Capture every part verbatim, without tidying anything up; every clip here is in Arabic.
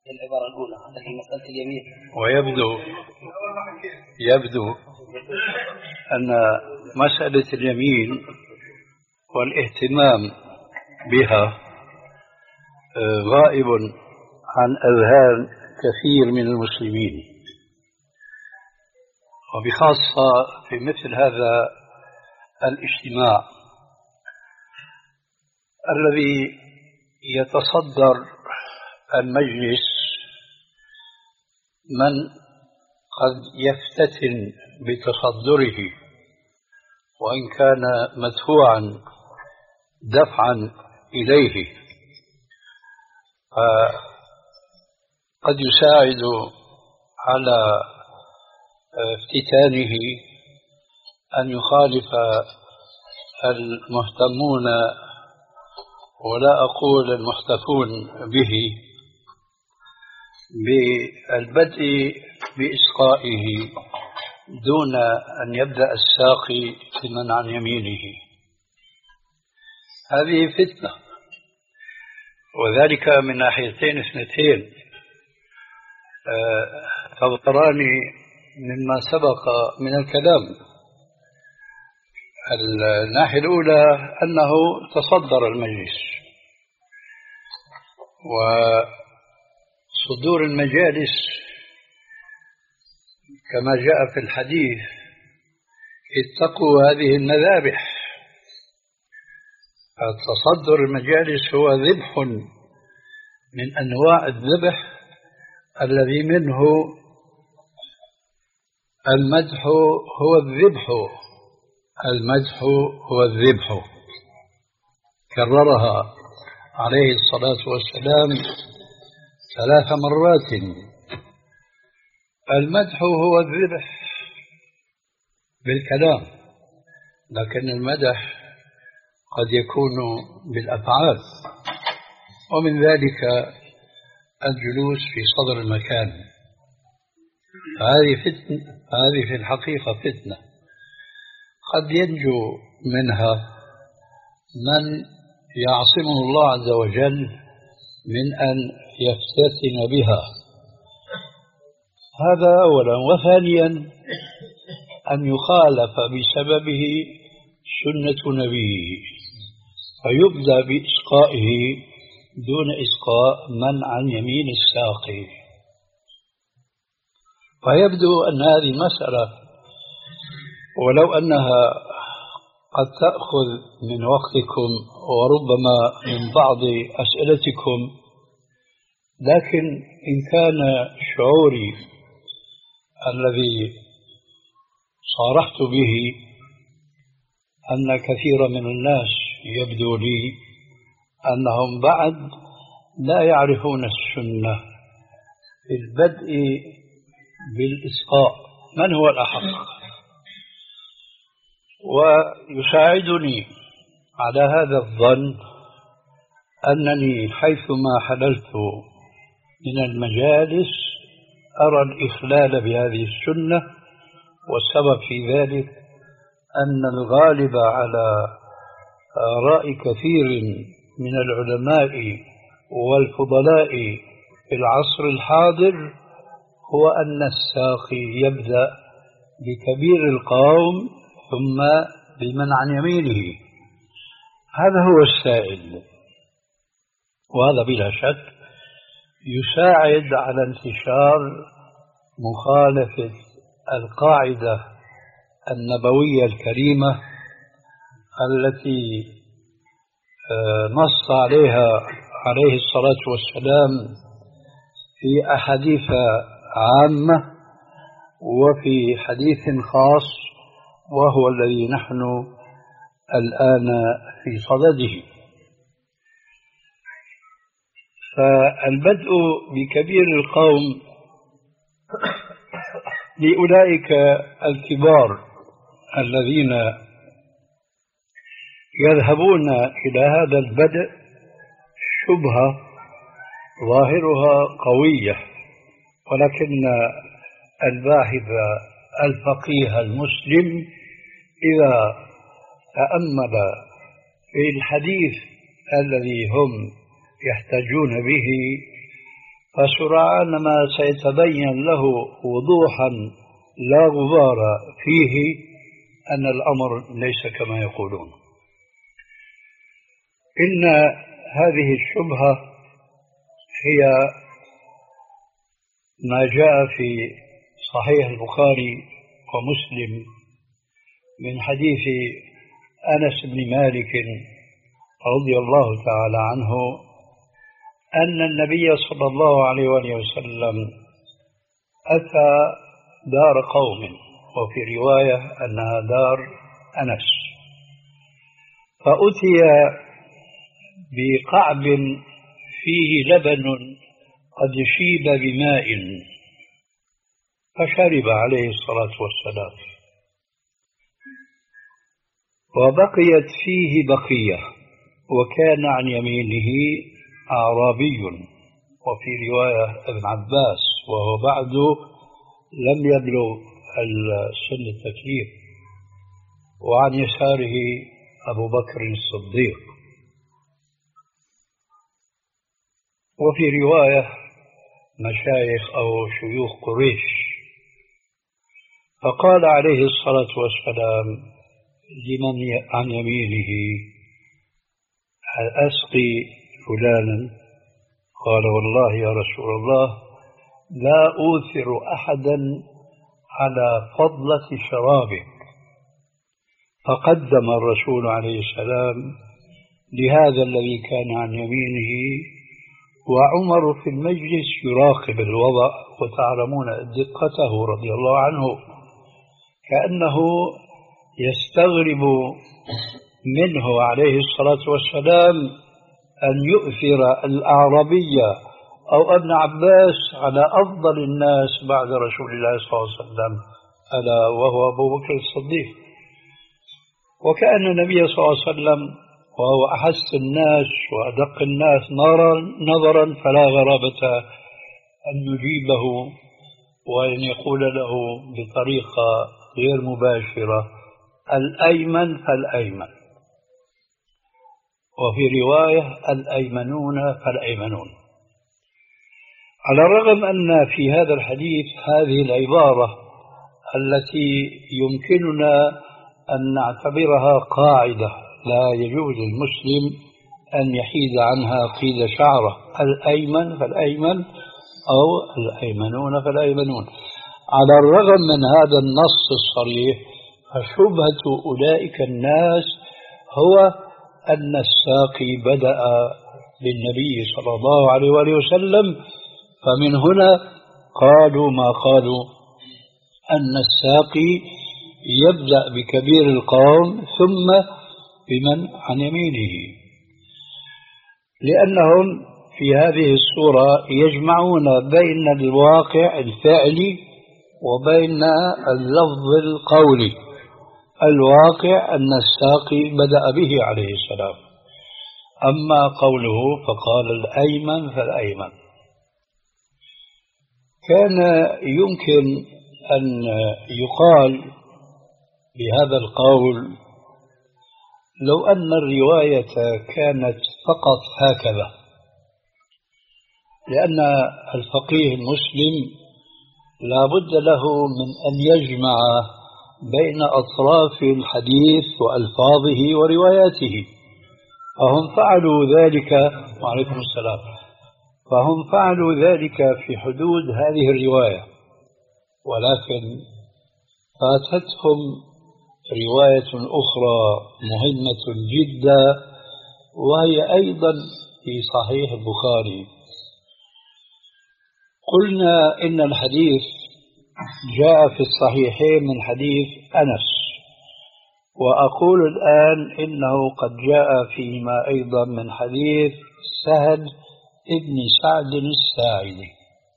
العبارة الأولى التي مسألة اليمين. ويبدو يبدو أن مسألة اليمين والاهتمام بها غائب عن أذهان كثير من المسلمين، وبخاصة في مثل هذا الاجتماع الذي يتصدر المجلس من قد يفتتن بتصدره وإن كان مدفوعا دفعا إليه، قد يساعد على افتتانه أن يخالف المهتمون ولا أقول المحتفون به بالبدء بإسقائه دون أن يبدأ الساقي لمن عن يمينه. هذه فتنة، وذلك من ناحيتين اثنتين تظهران مما سبق من الكلام. الناحية الأولى أنه تصدر المجلس، وصدور المجالس كما جاء في الحديث اتقوا هذه المذابح. تصدر المجالس هو ذبح من أنواع الذبح الذي منه المدح هو الذبح المدح هو الذبح، كررها عليه الصلاة والسلام ثلاث مرات. المدح هو الذبح بالكلام، لكن المدح قد يكون بالأفعال، ومن ذلك الجلوس في صدر المكان. هذه فتنة، هذه في الحقيقة فتنة قد ينجو منها من يعصمه الله عز وجل من أن يفتتن بها. هذا أولا. وثانيا أن يخالف بسببه سنة نبيه فيبدأ بإسقائه دون إسقاء من عن يمين الساقي. فيبدو أن هذه مسألة ولو أنها قد تأخذ من وقتكم وربما من بعض أسئلتكم، لكن إن كان شعوري الذي صارحت به أن كثير من الناس يبدو لي أنهم بعد لا يعرفون السنة في البدء بالإسقاء من هو الأحق، ويساعدني على هذا الظن أنني حيثما حللت من المجالس أرى الإخلال بهذه السنة، والسبب في ذلك أن الغالب على رأي كثير من العلماء والفضلاء في العصر الحاضر هو أن الساقي يبدأ بكبير القوم ثم بمن عن يمينه. هذا هو السائد، وهذا بلا شك يساعد على انتشار مخالفة القاعدة النبوية الكريمة التي نص عليها عليه الصلاة والسلام في أحاديث عامة وفي حديث خاص، وهو الذي نحن الآن في صدده. فالبدء بكبير القوم لأولئك الكبار الذين يذهبون إلى هذا البدء شبهة ظاهرها قوية، ولكن الباحث الفقيه المسلم إذا تأمل في الحديث الذي هم يحتاجون به فسرعان ما سيتبين له وضوحا لا غبار فيه أن الأمر ليس كما يقولون. إن هذه الشبهة هي ما جاء في صحيح البخاري ومسلم من حديث أنس بن مالك رضي الله تعالى عنه أن النبي صلى الله عليه وآله وسلم أتى دار قوم، وفي رواية أنها دار أنس، فأتي بقعب فيه لبن قد شيب بماء، فشرب عليه الصلاة والسلام، وبقيت فيه بقية، وكان عن يمينه أعرابي، وفي رواية ابن عباس وهو بعد لم يبلغ سن التكليف، وعن يساره أبو بكر الصديق، وفي رواية مشايخ أو شيوخ قريش. فقال عليه الصلاة والسلام لمن عن يمينه: أسقي فلانا؟ قال: والله يا رسول الله لا أوثر أحدا على فضلة شرابك. فقدم الرسول عليه السلام لهذا الذي كان عن يمينه، وعمر في المجلس يراقب الوضع، وتعلمون دقته رضي الله عنه، كأنه يستغرب منه عليه الصلاة والسلام أن يؤثر الأعرابية أو ابن عباس على أفضل الناس بعد رسول الله صلى الله عليه وسلم، ألا وهو أبو بكر الصديق. وكأن النبي صلى الله عليه وسلم وهو أحس الناس وأدق الناس نظرا فلا غرابة أن يجيبه وأن يقول له بطريقة غير مباشرة: الأيمن فالأيمن، وفي رواية الأيمنون فالأيمنون. على الرغم أن في هذا الحديث هذه العبارة التي يمكننا أن نعتبرها قاعدة لا يجوز للمسلم أن يحيد عنها قيد شعره: الأيمن فالأيمن أو الأيمنون فالأيمنون. على الرغم من هذا النص الصريح، فشبهة أولئك الناس هو أن الساقي بدأ بالنبي صلى الله عليه وآله وسلم، فمن هنا قالوا ما قالوا أن الساقي يبدأ بكبير القوم ثم بمن عن يمينه، لأنهم في هذه الصورة يجمعون بين الواقع الفعلي وبين اللفظ القولي. الواقع أن الساقي بدأ به عليه السلام، أما قوله فقال الأيمن فالأيمن. كان يمكن أن يقال بهذا القول لو أن الرواية كانت فقط هكذا، لأن الفقيه المسلم لا بد له من أن يجمع بين أطراف الحديث وألفاظه ورواياته، فهم فعلوا ذلك. وعليكم السلام. فهم فعلوا ذلك في حدود هذه الرواية، ولكن فاتتهم رواية أخرى مهمة جدا، وهي أيضا في صحيح البخاري. قلنا إن الحديث جاء في الصحيحين من حديث أنس، وأقول الآن إنه قد جاء فيما أيضا من حديث سهل ابن سعد الساعدي.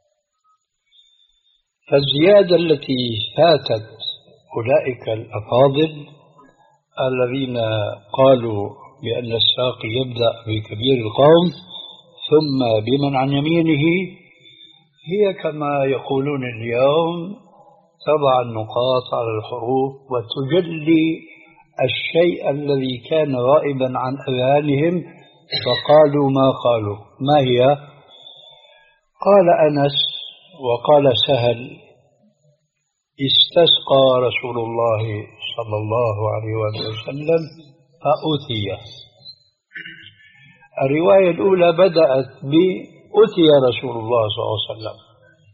فالزيادة التي فاتت أولئك الأفاضل الذين قالوا بأن الساقي يبدأ بكبير القوم ثم بمن عن يمينه، هي كما يقولون اليوم تضع النقاط على الحروف وتجلي الشيء الذي كان غائبا عن أذهانهم، فقالوا ما قالوا. ما هي؟ قال أنس وقال سهل: استسقى رسول الله صلى الله عليه وسلم فأتي. الرواية الأولى بدأت بأتي رسول الله صلى الله عليه وسلم،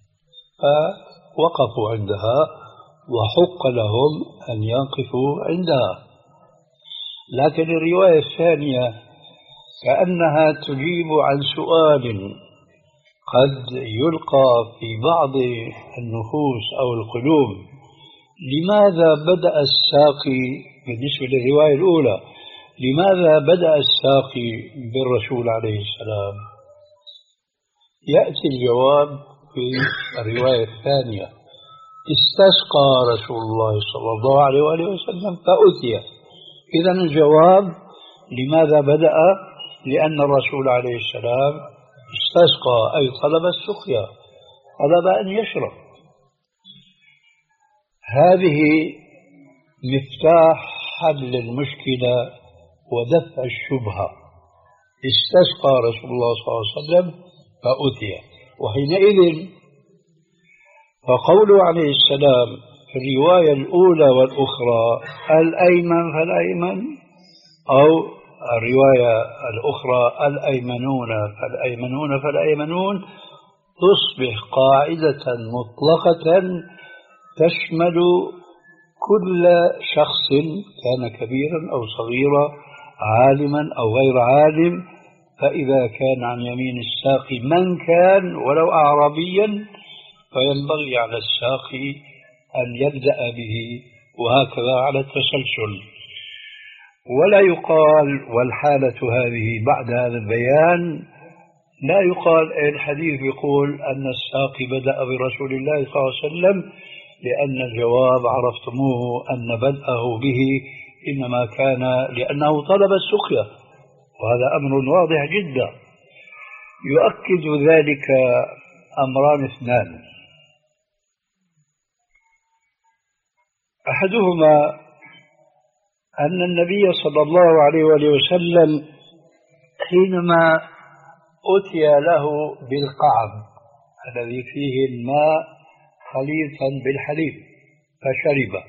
فوقفوا عندها وحق لهم أن يقفوا عندها. لكن الرواية الثانية كأنها تجيب عن سؤال قد يلقى في بعض النفوس أو القلوب: لماذا بدأ الساقي بالنسبة للرواية الأولى لماذا بدأ الساقي بالرسول عليه السلام؟ يأتي الجواب في الرواية الثانية: استسقى رسول الله صلى الله عليه وآله وسلم فأتي. إذن الجواب لماذا بدأ؟ لأن الرسول عليه السلام استسقى، أي طلب السقيا، طلب أن يشرب. هذه مفتاح حل المشكلة ودفع الشبهة. استسقى رسول الله صلى الله عليه وسلم فأتي، وحينئذ فقوله عليه السلام في الرواية الأولى والأخرى الأيمن فالأيمن، أو الرواية الأخرى الأيمنون فالأيمنون فالأيمنون، تصبح قاعدة مطلقة تشمل كل شخص كان كبيرا أو صغيرا، عالما أو غير عالم. فإذا كان عن يمين الساقي من كان ولو أعرابيا فينبغي على الساقي أن يبدأ به، وهكذا على التسلسل. ولا يقال والحالة هذه بعد هذا البيان، لا يقال الحديث يقول أن الساقي بدأ برسول الله صلى الله عليه وسلم، لأن الجواب عرفتموه أن بدأه به إنما كان لأنه طلب السقيا، وهذا أمر واضح جدا. يؤكد ذلك أمران اثنان: أحدهما أن النبي صلى الله عليه وآله وسلم حينما أتي له بالقعب الذي فيه الماء خليطا بالحليب فشرب،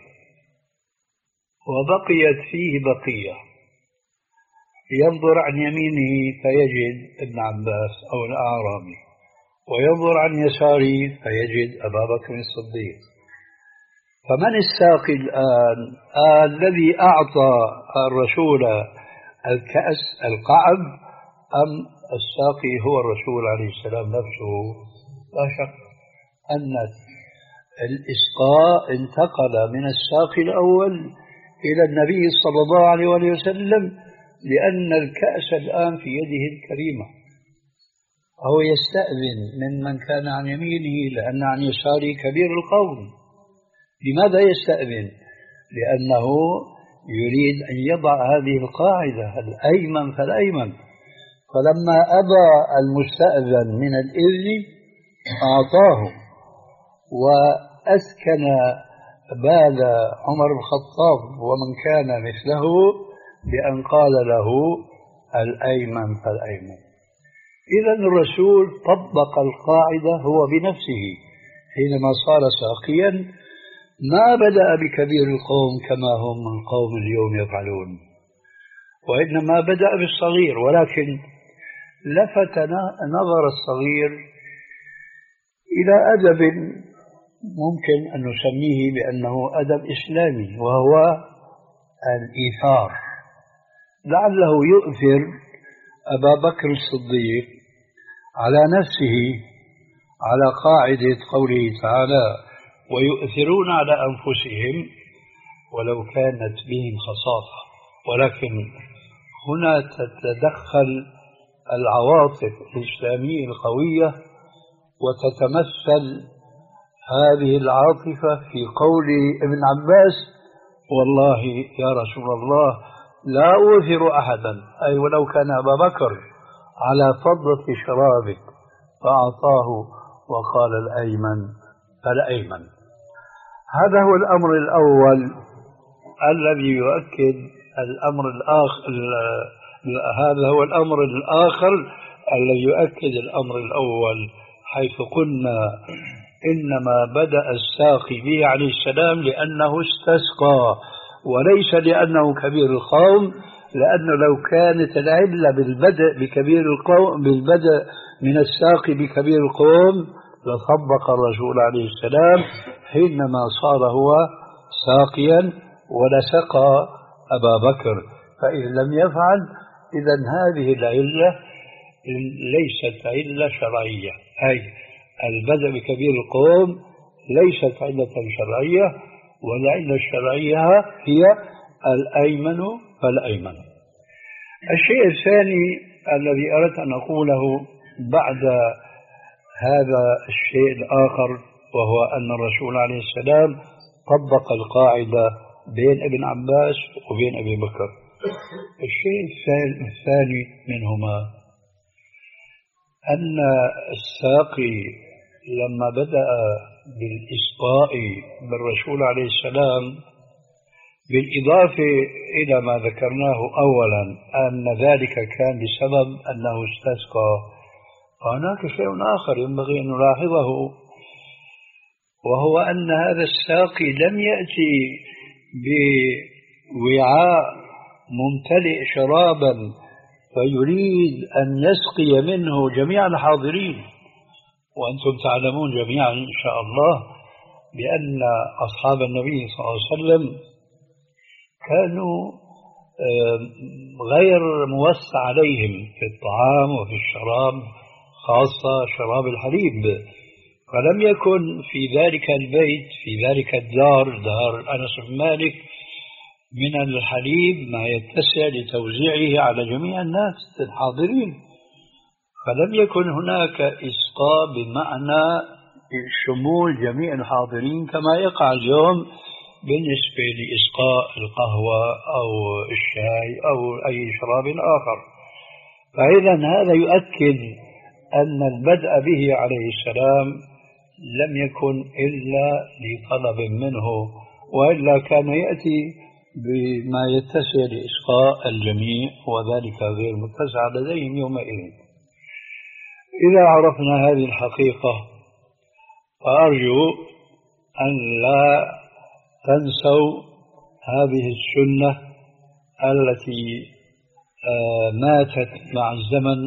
وبقيت فيه بقية، ينظر عن يمينه فيجد ابن عباس أو الأعرابي، وينظر عن يساره فيجد أبا بكر الصديق. فمن الساقي الآن؟ آه الذي أعطى الرسول الكأس القعب، أم الساقي هو الرسول عليه السلام نفسه؟ لا شك أن الإسقاء انتقل من الساقي الأول إلى النبي صلى الله عليه وسلم، لأن الكأس الآن في يده الكريمة، فهو يستأذن من من كان عن يمينه، لأن عن يساره كبير القوم. لماذا يستأذن؟ لأنه يريد أن يضع هذه القاعدة الأيمن فالأيمن. فلما أبى المستأذن من الإذن أعطاه، وأسكن بال عمر بن الخطاب ومن كان مثله بأن قال له الأيمن فالأيمن. إذن الرسول طبق القاعدة هو بنفسه حينما صار ساقيا، ما بدأ بكبير القوم كما هم القوم اليوم يفعلون، وإنما بدأ بالصغير، ولكن لفت نظر الصغير إلى أدب ممكن أن نسميه بأنه أدب إسلامي، وهو الإيثار. لعله يؤثر أبا بكر الصديق على نفسه على قاعدة قوله تعالى: ويؤثرون على أنفسهم ولو كانت بهم خصاصة. ولكن هنا تتدخل العواطف الإسلامية القوية، وتتمثل هذه العاطفة في قول ابن عباس: والله يا رسول الله لا أؤثر أحدا، أي ولو كان أبا بكر، على فضة شرابك، فأعطاه وقال الأيمن فالأيمن. هذا هو الأمر الأول الذي يؤكد الأمر الآخر. هذا هو الأمر الآخر الذي يؤكد الأمر الأول، حيث قلنا إنما بدأ الساقي به عليه السلام لأنه استسقى وليس لأنه كبير القوم، لأنه لو كانت العلة بالبدء بكبير القوم بالبدء من الساقي بكبير القوم لطبق الرسول عليه السلام حينما صار هو ساقيا ولسقى أبا بكر، فإن لم يفعل إذن هذه العلة ليست علة شرعية، أي البدء بكبير القوم ليست علة شرعية، والعلة الشرعية هي الأيمن فالأيمن. الشيء الثاني الذي أردت أن أقوله بعد هذا الشيء الآخر وهو أن الرسول عليه السلام طبق القاعدة بين ابن عباس وبين أبي بكر. الشيء الثاني منهما أن الساقي لما بدأ بالإسقاء بالرسول عليه السلام بالإضافة إلى ما ذكرناه أولا أن ذلك كان بسبب أنه استسقى، هناك شيء آخر ينبغي أن نلاحظه، وهو أن هذا الساقي لم يأتي بوعاء ممتلئ شرابا فيريد أن يسقي منه جميع الحاضرين، وأنتم تعلمون جميعا إن شاء الله بأن أصحاب النبي صلى الله عليه وسلم كانوا غير موسع عليهم في الطعام وفي الشراب، خاصة شراب الحليب، فلم يكن في ذلك البيت في ذلك الدار دار أنس بن مالك من الحليب ما يتسع لتوزيعه على جميع الناس الحاضرين، فلم يكن هناك إسقاء بمعنى شمول جميع الحاضرين كما يقع اليوم بالنسبة لإسقاء القهوة أو الشاي أو أي شراب آخر. فإذا هذا يؤكد أن البدء به عليه السلام لم يكن إلا لطلب منه، وإلا كان يأتي بما يتسع لإسقاء الجميع وذلك غير متسع لديهم يومئذ. إذا عرفنا هذه الحقيقة فأرجو أن لا تنسوا هذه السنة التي ماتت مع الزمن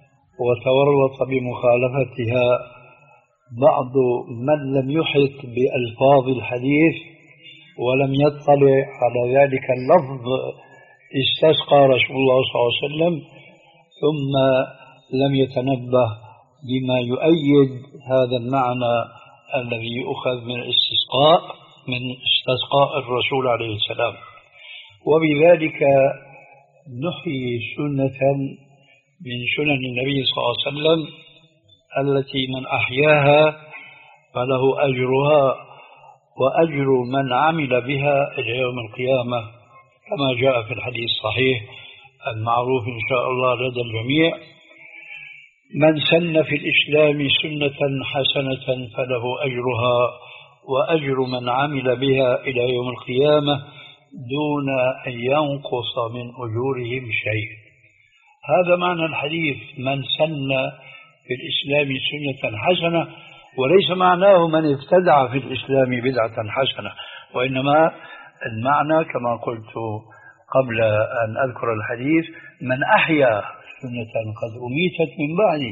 وتورط بمخالفتها بعض من لم يحط بألفاظ الحديث ولم يطلع على ذلك اللفظ استسقى رسول الله صلى الله عليه وسلم، ثم لم يتنبه بما يؤيد هذا المعنى الذي يؤخذ من الاستسقاء من استسقاء الرسول عليه السلام، وبذلك نحيي سنة من سنن النبي صلى الله عليه وسلم التي من أحياها فله أجرها وأجر من عمل بها إلى يوم القيامة، كما جاء في الحديث الصحيح المعروف إن شاء الله لدى الجميع: من سن في الإسلام سنة حسنة فله أجرها وأجر من عمل بها إلى يوم القيامة دون أن ينقص من أجورهم شيء. هذا معنى الحديث: من سن في الإسلام سنة حسنة، وليس معناه من ابتدع في الإسلام بدعة حسنة، وإنما المعنى كما قلت قبل أن أذكر الحديث: من أحيا سنة قد أميتت من بعدي.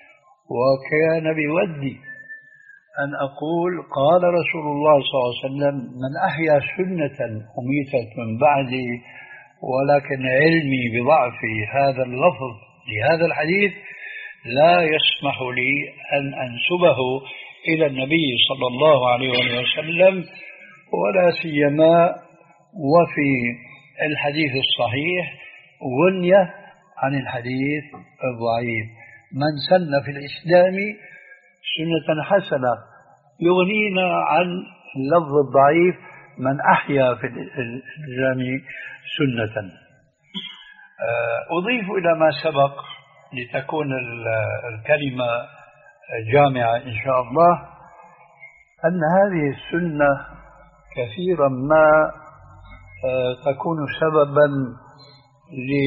وكان بودي أن أقول قال رسول الله صلى الله عليه وسلم: من أحيا سنة أميتت من بعدي، ولكن علمي بضعف هذا اللفظ لهذا الحديث لا يسمح لي أن أنسبه إلى النبي صلى الله عليه وسلم، ولا سيما وفي الحديث الصحيح غنية عن الحديث الضعيف. من سن في الإسلام سنة حسنة يغنينا عن اللفظ الضعيف من أحيا في الإسلام سنة. أضيف إلى ما سبق لتكون الكلمة جامعة إن شاء الله أن هذه السنة كثيرا ما تكون سببا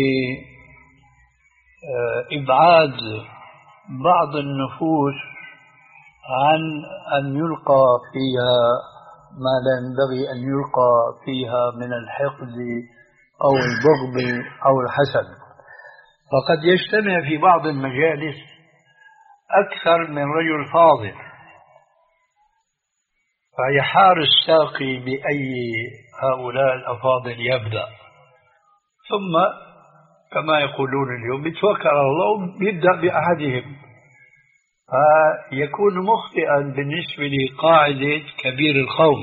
لإبعاد بعض النفوس عن أن يلقى فيها ما لا ينبغي أن يلقى فيها من الحقد أو البغض أو الحسد. فقد يجتمع في بعض المجالس أكثر من رجل فاضل، فيحار الساقي بأي هؤلاء الأفاضل يبدأ، ثم كما يقولون اليوم بيتوكل على الله وبيبدأ بأحدهم، فيكون مخطئا بالنسبة لقاعدة كبير القوم،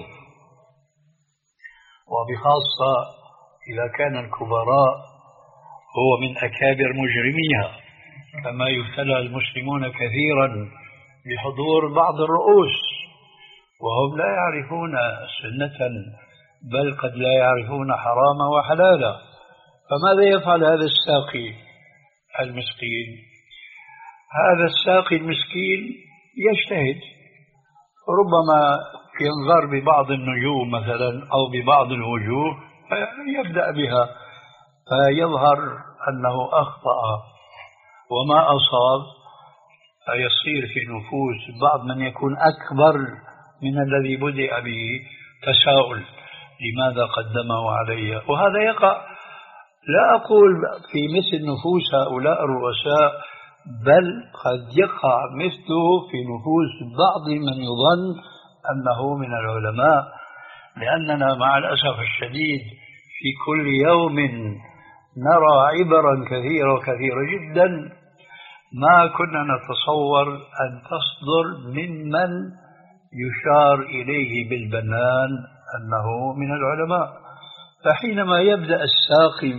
وبخاصة إذا كان الكبراء هو من أكابر مجرميها، كما يبتلى المسلمون كثيرا بحضور بعض الرؤوس وهم لا يعرفون سنة، بل قد لا يعرفون حراما وحلالا. فماذا يفعل هذا الساقي المسكين؟ هذا الساقي المسكين يجتهد، ربما ينظر ببعض النجوم مثلا أو ببعض الوجوه يبدأ بها، فيظهر أنه أخطأ وما أصاب، فيصير في نفوس بعض من يكون أكبر من الذي بدأ به تساؤل لماذا قدمه علي. وهذا يقع، لا أقول في مثل نفوس هؤلاء الرؤساء، بل قد يقع مثله في نفوس بعض من يظن أنه من العلماء، لأننا مع الأسف الشديد في كل يوم نرى عبرا كثيرة وكثيرة جدا ما كنا نتصور أن تصدر ممن يشار إليه بالبنان أنه من العلماء. فحينما يبدأ الساقي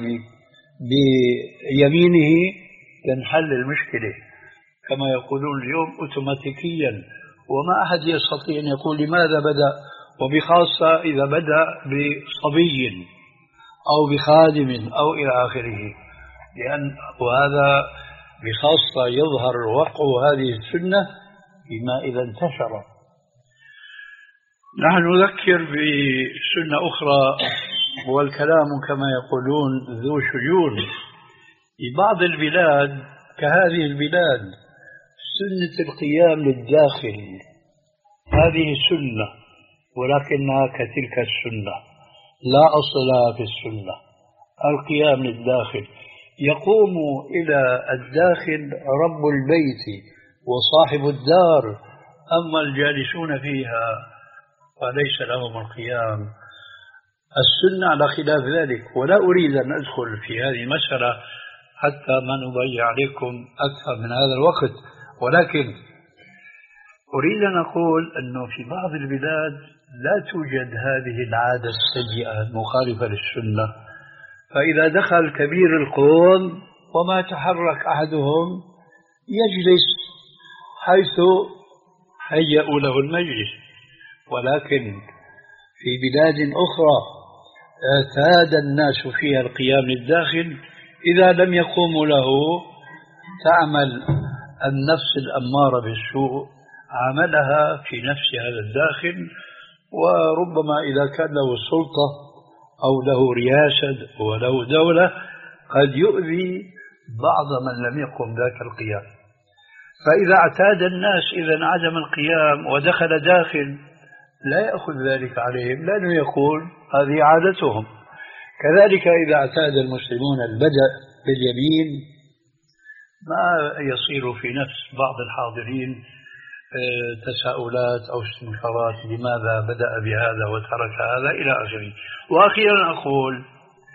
بيمينه تنحل المشكلة كما يقولون اليوم أوتوماتيكيا، وما أحد يستطيع أن يقول لماذا بدأ، وبخاصة إذا بدأ بصبي أو بخادم أو إلى آخره، لأن وهذا بخاصة يظهر وقع هذه السنة فيما إذا انتشر. نحن نذكر بسنة أخرى، والكلام كما يقولون ذو شجون. في بعض البلاد كهذه البلاد سنة القيام للداخل، هذه سنة ولكنها كتلك السنة لا أصل لها في السنة. القيام للداخل يقوم إلى الداخل رب البيت وصاحب الدار، أما الجالسون فيها فليس لهم القيام. السنة على خلاف ذلك، ولا أريد أن أدخل في هذه المسألة حتى ما نضيع عليكم أكثر من هذا الوقت، ولكن أريد أن أقول أنه في بعض البلاد لا توجد هذه العادة السيئة المخالفة للسنة، فإذا دخل كبير القوم وما تحرك أحدهم يجلس حيث هيئوا له المجلس. ولكن في بلاد أخرى اعتاد الناس فيها القيام للداخل، إذا لم يقوموا له تعمل النفس الأمارة بالسوء عملها في نفس هذا الداخل، وربما إذا كان له سلطة أو له رياسة وله دولة قد يؤذي بعض من لم يقم ذاك القيام. فإذا اعتاد الناس إذا عدم القيام ودخل داخل لا يأخذ ذلك عليهم، لأنه يقول هذه عادتهم. كذلك إذا اعتاد المسلمون البدء باليمين ما يصير في نفس بعض الحاضرين تساؤلات أو استنكارات لماذا بدأ بهذا وترك هذا إلى آخره. وأخيرا أقول،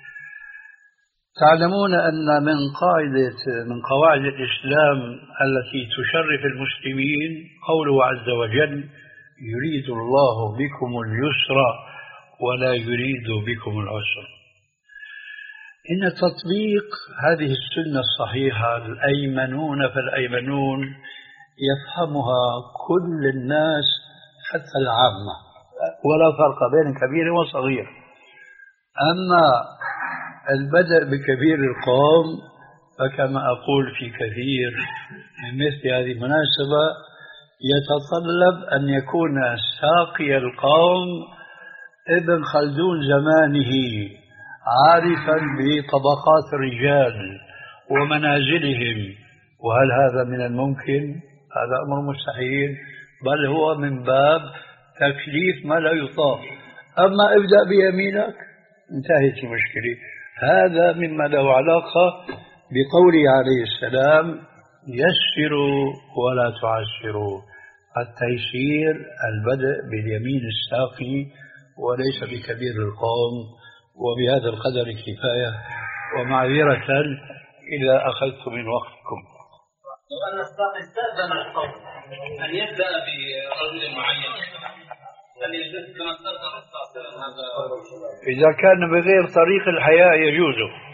تعلمون أن من قاعدة من قواعد الإسلام التي تشرف المسلمين قوله عز وجل: يريد الله بكم اليسر ولا يريد بكم العسر. إن تطبيق هذه السنة الصحيحة الأيمنون فالأيمنون يفهمها كل الناس حتى العامة، ولا فرق بين كبير وصغير. أما البدء بكبير القوم فكما أقول في كثير من مثل هذه المناسبة يتطلب أن يكون ساقي القوم ابن خلدون زمانه، عارفا بطبقات الرجال ومنازلهم. وهل هذا من الممكن؟ هذا أمر مستحيل، بل هو من باب تكليف ما لا يطاق. أما ابدأ بيمينك انتهت المشكلة. هذا مما له علاقة بقوله عليه السلام يسروا ولا تعسروا. التيسير البدء باليمين الساقي وليس بكبير القوم. وبهذا القدر كفاية، ومعذرة إذا أخذت من وقتكم. لو أن الساقي استأذن القوم أن يبدأ برجل معين هل يجوز كما استأذن الساقي هذا؟ إذا كان بغير طريق الحياة يجوز.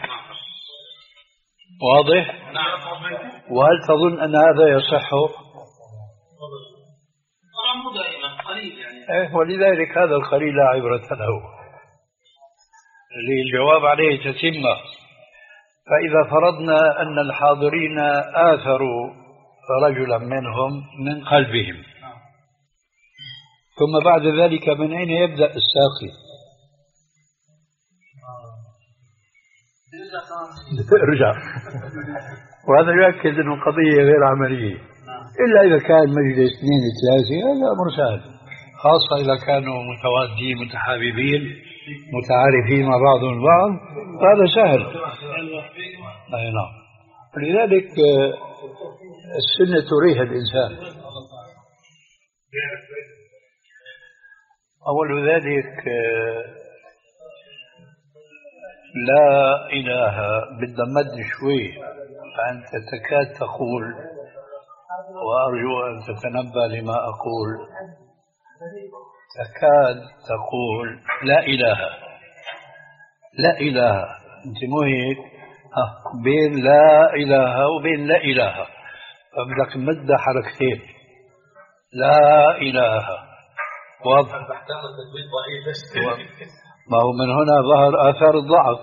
واضح؟ نعم. وهل تظن أن هذا يصح؟ مو دائما قليل يعني. إيه، ولذلك هذا القليل لا عبرة له. الجواب عليه تتمة. فإذا فرضنا أن الحاضرين آثروا رجلا منهم من قلبهم، ثم بعد ذلك من أين يبدأ الساقي؟ ارجع. وهذا يؤكد أن القضية غير عملية، إلا إذا كان مجلس اثنين ثلاثة هذا أمر سهل، خاصة إذا كانوا متوادين متحاببين متعارفين مع بعضهم البعض، هذا سهل. أي نعم. لذلك السنة تريح الإنسان. أول ذلك لا إله بدنا مد شوي، فأنت تكاد تقول، وأرجو أن تتنبه لما أقول، تكاد تقول لا إله. لا إله أنت مو هيك؟ بين لا إله وبين لا إله، فبدك مد حركتين. لا إله واضح. ما هو من هنا ظهر آثار الضعف.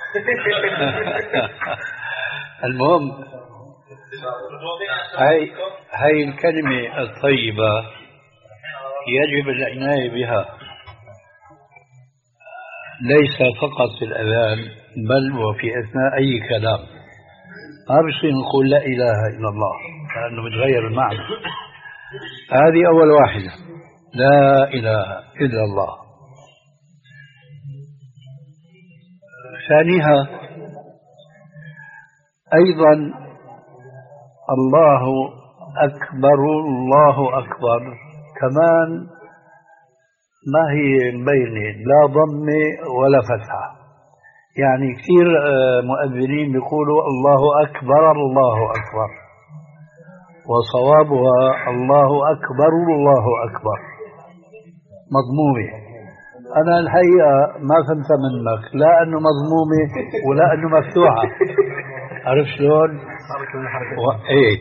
المهم هاي هاي الكلمة الطيبة يجب العناية بها، ليس فقط في الأذان بل وفي أثناء أي كلام. ما بصير نقول لا إله إلا الله لأنه بتغير المعنى. هذه أول واحدة، لا إله إلا الله. ثانيها أيضا الله أكبر الله أكبر كمان ما هي مبينة، لا ضمة ولا فتحة. يعني كثير مؤذنين بيقولوا الله أكبر الله أكبر، وصوابها الله أكبر الله أكبر مضمومة. أنا الحقيقة ما فهمت منك، لا أنه مضمومة ولا أنه مفتوحة. عرف شلون؟ و... إيه.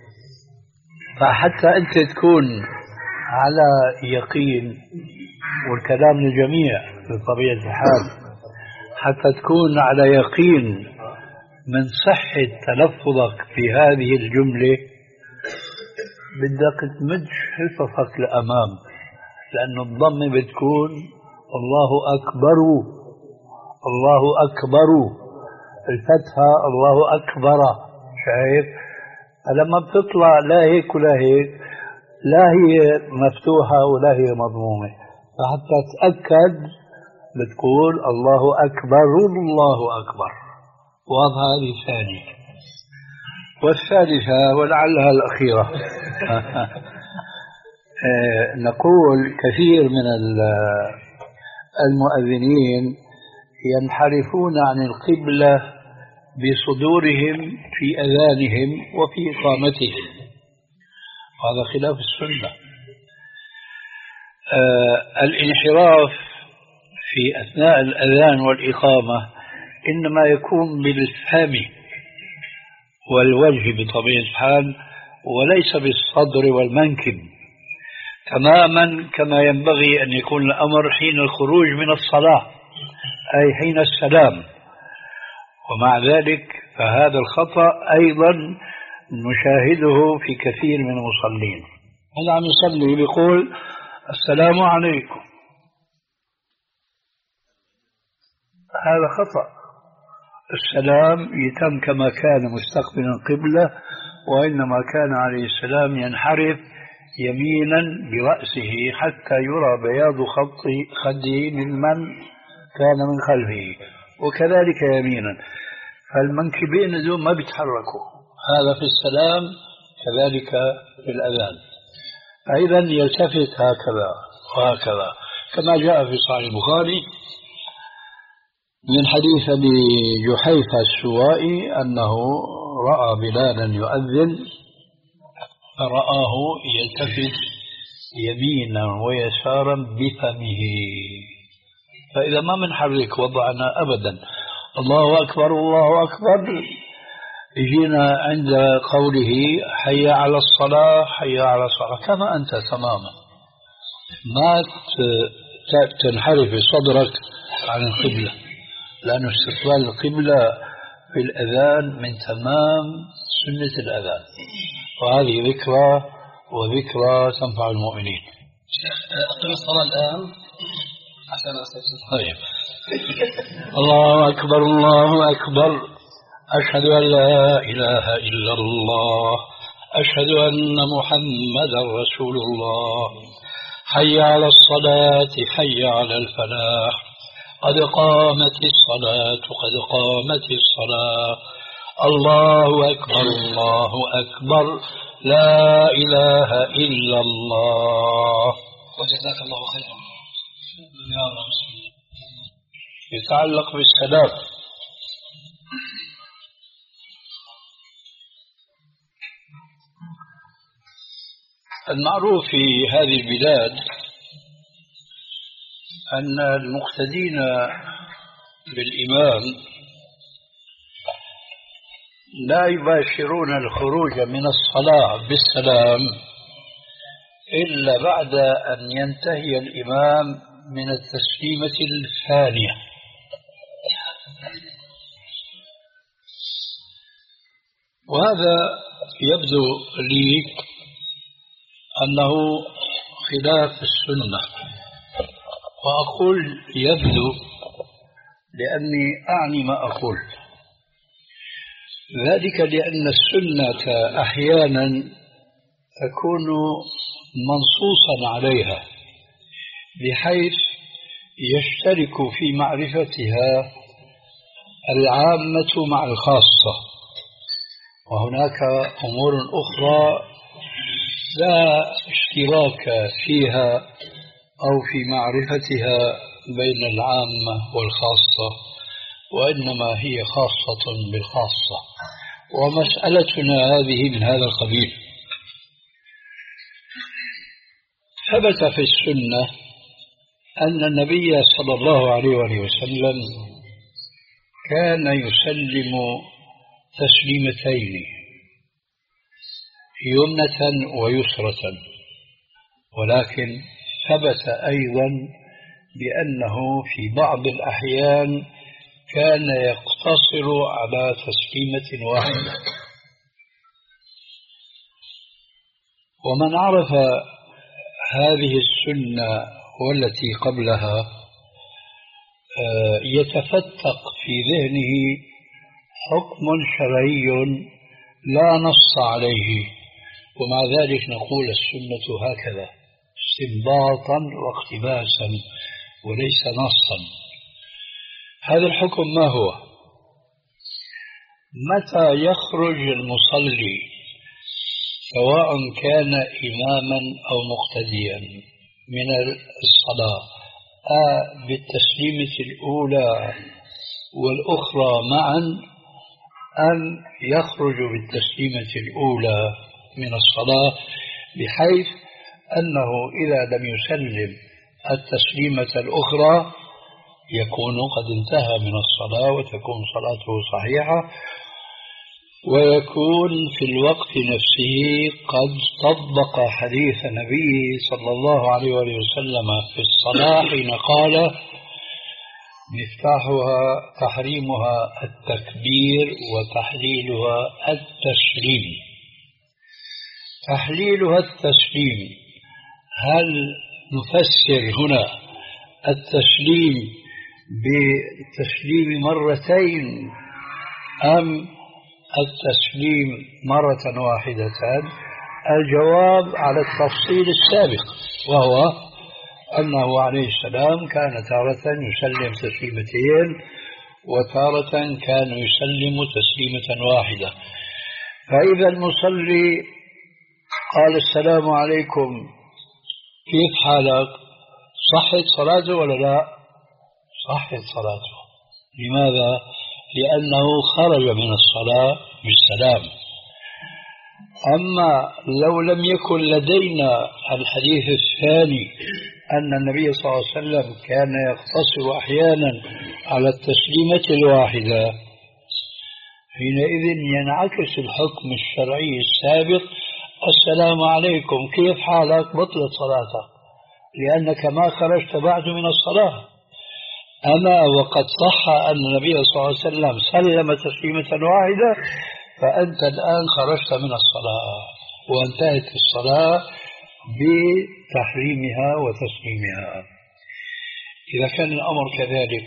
فحتى أنت تكون على يقين، والكلام للجميع بطبيعة الحال، حتى تكون على يقين من صحة تلفظك في هذه الجملة بدك تمد حفظك لأمام، لأن الضمة بتكون الله أكبر الله أكبر، الفتحة الله أكبر. شايف؟ فلما بتطلع لا هيك ولا هيك، لا هي مفتوحة ولا هي مضمومة، فحتى تتأكد بتقول الله أكبر الله أكبر. واضحة هذه الثانية. والثالثة ولعلها الأخيرة نقول كثير من المؤذنين ينحرفون عن القبلة بصدورهم في أذانهم وفي إقامتهم، هذا خلاف السنة. آه الانحراف في أثناء الأذان والإقامة إنما يكون بالفم والوجه بطبيعة الحال، وليس بالصدر والمنكب، تماما كما ينبغي أن يكون الأمر حين الخروج من الصلاة، أي حين السلام. ومع ذلك فهذا الخطأ أيضا نشاهده في كثير من المصلين. هذا عم يصلي بيقول السلام عليكم، هذا خطأ. السلام يتم كما كان مستقبلا القبلة، وإنما كان عليه السلام ينحرف يمينا برأسه حتى يرى بياض خط خده ممن كان من خلفه، وكذلك يمينا، فالمنكبين دول ما بيتحركوا. هذا في السلام، كذلك في الأذان. أيضا يلتفت هكذا وهكذا، كما جاء في صحيح البخاري من حديث أبي جحيفة السوائي أنه رأى بلالا يؤذن فرآه يلتفت يمينا ويسارا بفمه، فإذا ما منحرك وضعنا أبدا الله أكبر الله أكبر، جينا عند قوله حي على الصلاة حي على الصلاة كما أنت تماما، ما تنحرف صدرك عن القبلة، لأن استقبال القبلة في الأذان من تمام سنة الأذان، وهذه ذكرى وذكرى تنفع المؤمنين. أقم الصلاة الآن عشان أستفسر. طيب. الله أكبر الله أكبر، أشهد أن لا إله إلا الله، أشهد أن محمدا رسول الله، حي على الصلاة حي على الفلاح، قد قامت الصلاة قد قامت الصلاة، الله أكبر الله أكبر، لا إله إلا الله. وجزاك الله خيرا. يا رب. يتعلق بالسلام. المعروف في هذه البلاد أن المقتدين بالإمام لا يباشرون الخروج من الصلاة بالسلام إلا بعد أن ينتهي الإمام من التسليمة الثانية. وهذا يبدو لي أنه خلاف السنة، وأقول يبدو لأني أعني ما أقول، ذلك لأن السنة أحيانا تكون منصوصا عليها بحيث يشترك في معرفتها العامة مع الخاصة، وهناك أمور أخرى لا اشتراك فيها أو في معرفتها بين العامة والخاصة، وإنما هي خاصة بالخاصة، ومسألتنا هذه من هذا القبيل. ثبت في السنة أن النبي صلى الله عليه وسلم كان يسلم تسليمتين، يمنة ويسرة، ولكن ثبت أيضا بأنه في بعض الأحيان كان يقتصر على تسليمة واحدة. ومن عرف هذه السنة والتي قبلها يتفتق في ذهنه حكم شرعي لا نص عليه، ومع ذلك نقول السنة هكذا استنباطا واقتباسا وليس نصا. هذا الحكم ما هو؟ متى يخرج المصلي سواء كان إماما أو مقتديا من الصلاة آه بالتسليمة الأولى والأخرى معا، أن يخرج بالتسليمة الأولى من الصلاة بحيث أنه إذا لم يسلم التسليمة الأخرى يكون قد انتهى من الصلاة وتكون صلاته صحيحة، ويكون في الوقت نفسه قد طبق حديث النبي صلى الله عليه وسلم في الصلاة حين قال مفتاحها تحريمها التكبير وتحليلها التسليم. تحليلها التسليم، هل نفسر هنا التسليم بالتسليم مرتين أم التسليم مرة واحدة؟ الجواب على التفصيل السابق، وهو أنه عليه السلام كان تارة يسلم تسليمتين وتارة كان يسلم تسليمة واحدة. فإذا المصلي قال السلام عليكم كيف حالك، صحت صلاته ولا لا؟ صحت صلاته. لماذا؟ لأنه خرج من الصلاة بالسلام. أما لو لم يكن لدينا الحديث الثاني أن النبي صلى الله عليه وسلم كان يقتصر أحيانا على التسليمة الواحدة، حينئذ ينعكس الحكم الشرعي السابق السلام عليكم كيف حالك، بطلت صلاتك لأنك ما خرجت بعد من الصلاة. أما وقد صح أن النبي صلى الله عليه وسلم سلم تسليمة واحدة، فأنت الآن خرجت من الصلاة وانتهت الصلاة بتحريمها وتسليمها. إذا كان الأمر كذلك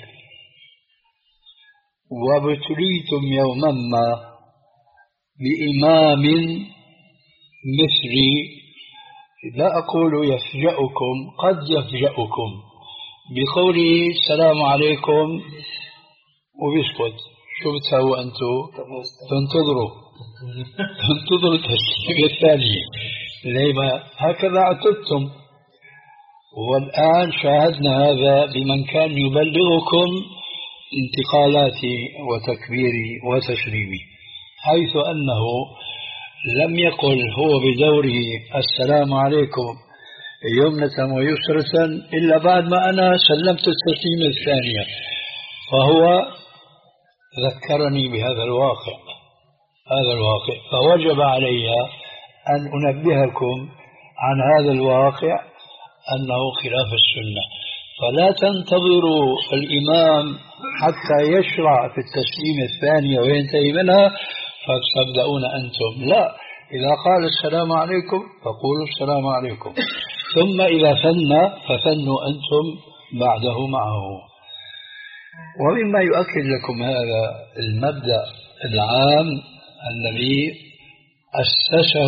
وابتليتم يوما ما بإمام مثلي، لا أقول يفجأكم، قد يفجأكم بقوله السلام عليكم وبيسكت، شو بتسووا أنتم؟ تنتظروا تنتظروا التسليم الثاني، لما هكذا اعتدتم. والآن شاهدنا هذا بمن كان يبلغكم انتقالاتي وتكبيري وتسليمي، حيث أنه لم يقل هو بدوره السلام عليكم يمنة ويسرة إلا بعد ما أنا سلمت التسليمة الثانية، فهو ذكرني بهذا الواقع هذا الواقع فوجب علي أن أنبهكم عن هذا الواقع أنه خلاف السنة. فلا تنتظروا الإمام حتى يشرع في التسليم الثانية وينتهي منها فتبدأون أنتم، لا، إذا قال السلام عليكم فقولوا السلام عليكم، ثم إذا ثنى فثنوا أنتم بعده معه. ومما يؤكد لكم هذا المبدأ العام الذي أسسه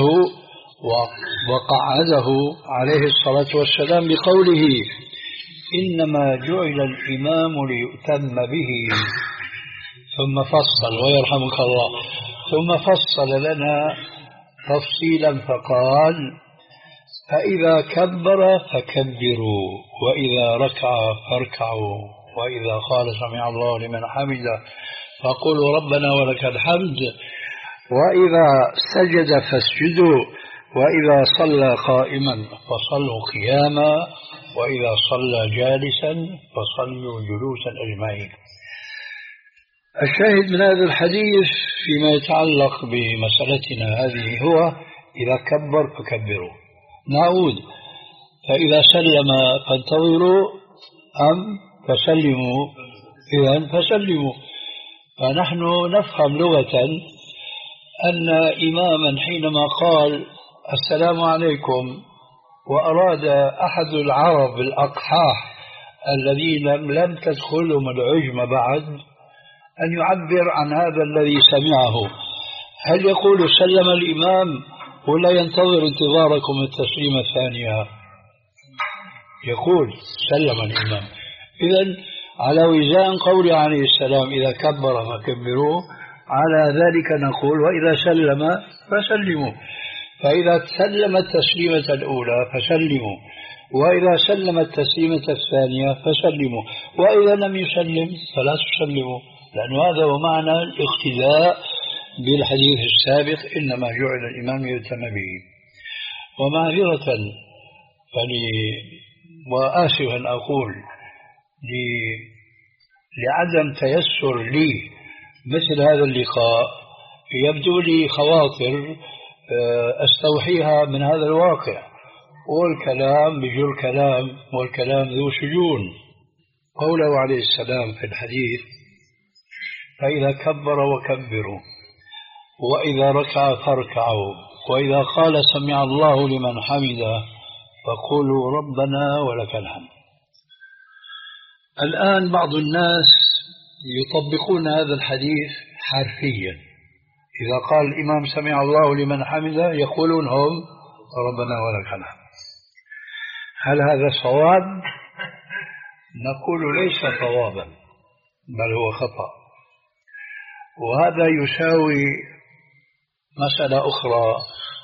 وقعده عليه الصلاة والسلام بقوله إنما جعل الإمام ليؤتم به، ثم فصل ويرحمك الله ثم فصل لنا تفصيلا فقال فإذا كبر فكبروا وإذا ركع فاركعوا وإذا قال سمع الله لمن حمده فقولوا ربنا ولك الحمد وإذا سجد فاسجدوا وإذا صلى قائما فصلوا قياما وإذا صلى جالسا فصلوا جلوسا أجمعين. الشاهد من هذا الحديث فيما يتعلق بمسألتنا هذه هو إذا كبر فكبروا. نعود، فإذا سلم فانتظروا أم فسلموا، إذن فسلموا. فنحن نفهم لغة أن إماما حينما قال السلام عليكم وأراد أحد العرب الأقحاح الذين لم تدخلهم العجم بعد أن يعبر عن هذا الذي سمعه، هل يقول سلم الإمام ولا ينتظر انتظاركم التسليم الثانية؟ يقول سلم الإمام. إذن على وزان قول عليه السلام إذا كبر فكبروا، على ذلك نقول وإذا سلم فسلموا. فإذا سلم التسليمة الأولى فسلموا، وإذا سلم التسليمة الثانية فسلموا، وإذا لم يسلم فلا تسلموا، لأن هذا هو معنى الاقتداء بالحديث السابق إنما جعل الإمام يؤتم به. ومعذرة فلي وآسف أن أقول لعدم تيسر لي مثل هذا اللقاء، يبدو لي خواطر أستوحيها من هذا الواقع، والكلام بجر كلام والكلام ذو شجون. قوله عليه السلام في الحديث فإذا كبر وكبروا وإذا ركع فاركعوا وإذا قال سمع الله لمن حمده فقولوا ربنا ولك الحمد. الآن بعض الناس يطبقون هذا الحديث حرفيا، إذا قال الإمام سمع الله لمن حمده يقولون هم ربنا ولك الحمد. هل هذا صواب؟ نقول ليس صوابا بل هو خطأ. وهذا يساوي مسألة أخرى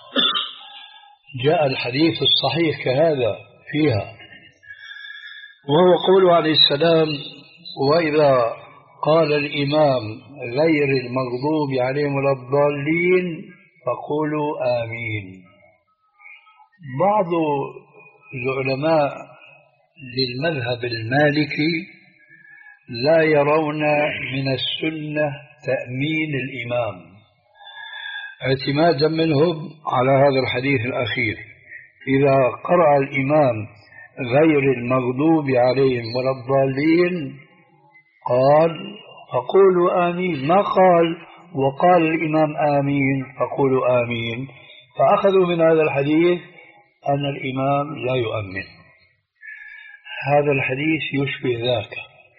جاء الحديث الصحيح كهذا فيها، وهو قوله عليه السلام: وإذا قال الإمام غير المغضوب عليهم ولا الضالين فقولوا آمين. بعض العلماء للمذهب المالكي لا يرون من السنة تأمين الإمام اعتمادا منهم على هذا الحديث الأخير: إذا قرأ الإمام غير المغضوب عليهم ولا الضالين قال فقولوا آمين، ما قال وقال الإمام آمين فقولوا آمين، فأخذوا من هذا الحديث أن الإمام لا يؤمن. هذا الحديث يشبه ذاك،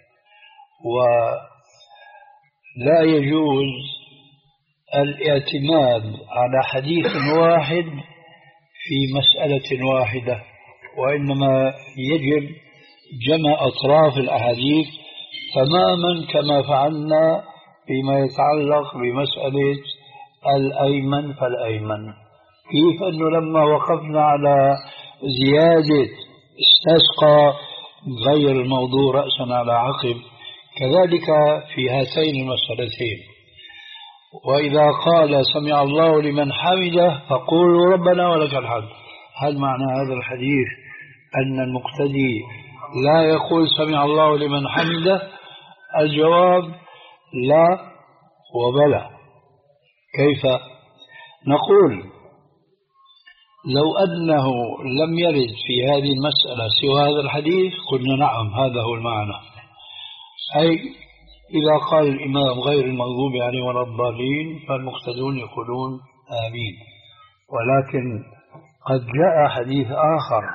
ولا يجوز الاعتماد على حديث واحد في مسألة واحدة، وإنما يجب جمع أطراف الأحاديث تماما كما فعلنا فيما يتعلق بمسألة الأيمن فالأيمن. كيف أنه لما وقفنا على زيادة استسقى غير الموضوع رأسا على عقب، كذلك في هاتين المسألتين. وإذا قال سمع الله لمن حمده فقولوا ربنا ولك الحمد، هل معنى هذا الحديث أن المقتدي لا يقول سمع الله لمن حمده؟ الجواب لا وبلى. كيف؟ نقول لو أنه لم يرد في هذه المسألة سوى هذا الحديث قلنا نعم هذا هو المعنى، أي إذا قال الإمام غير المغضوب عليهم ولا الضالين فالمقتدون يقولون آمين. ولكن قد جاء حديث آخر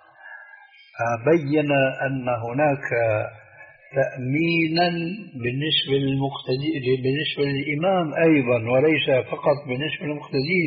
بين أن هناك تأمينا بالنسبة للمقتدين بالنسبة للإمام أيضا وليس فقط بالنسبة للمقتدين.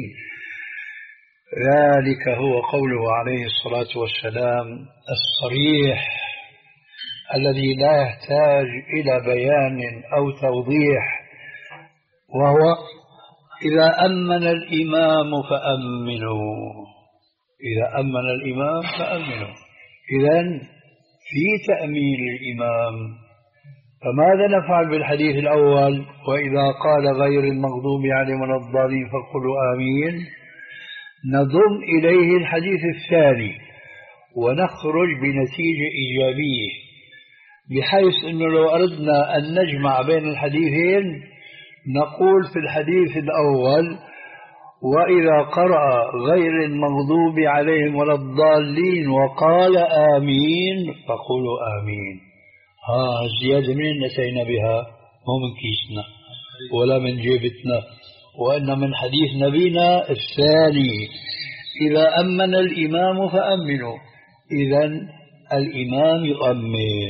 ذلك هو قوله عليه الصلاة والسلام الصريح الذي لا يحتاج إلى بيان أو توضيح، وهو إذا أمن الإمام فأمنوا، إذا أمن الإمام فأمنوا. إذن في تأمين الإمام. فماذا نفعل بالحديث الأول وإذا قال غير المغضوب عليهم ولا الضالين فقولوا آمين؟ نضم إليه الحديث الثاني ونخرج بنتيجة إيجابية، بحيث أنه لو أردنا أن نجمع بين الحديثين نقول في الحديث الأول وإذا قرأ غير المغضوب عليهم ولا الضالين وقال آمين فقولوا آمين. ها الزيادة من أتينا بها مو من كيسنا ولا من جيبتنا، وإن من حديث نبينا الثاني إذا أمن الإمام فأمنوا، إذن الإمام يؤمن.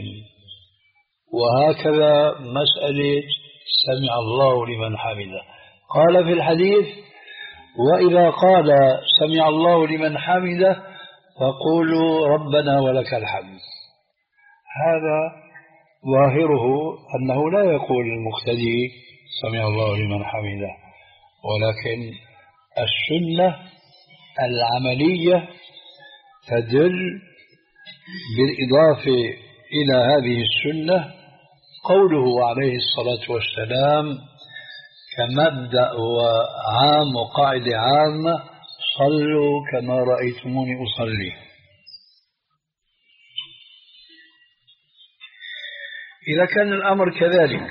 وهكذا مسألة سمع الله لمن حمده، قال في الحديث وإذا قال سمع الله لمن حمده فقولوا ربنا ولك الحمد. هذا ظاهره أنه لا يقول المقتدي سمع الله لمن حمده، ولكن السنة العملية تدل بالإضافة إلى هذه السنة قوله عليه الصلاة والسلام كمبدأ وعام وقاعدة عامة: صلوا كما رأيتموني أصلي. إذا كان الأمر كذلك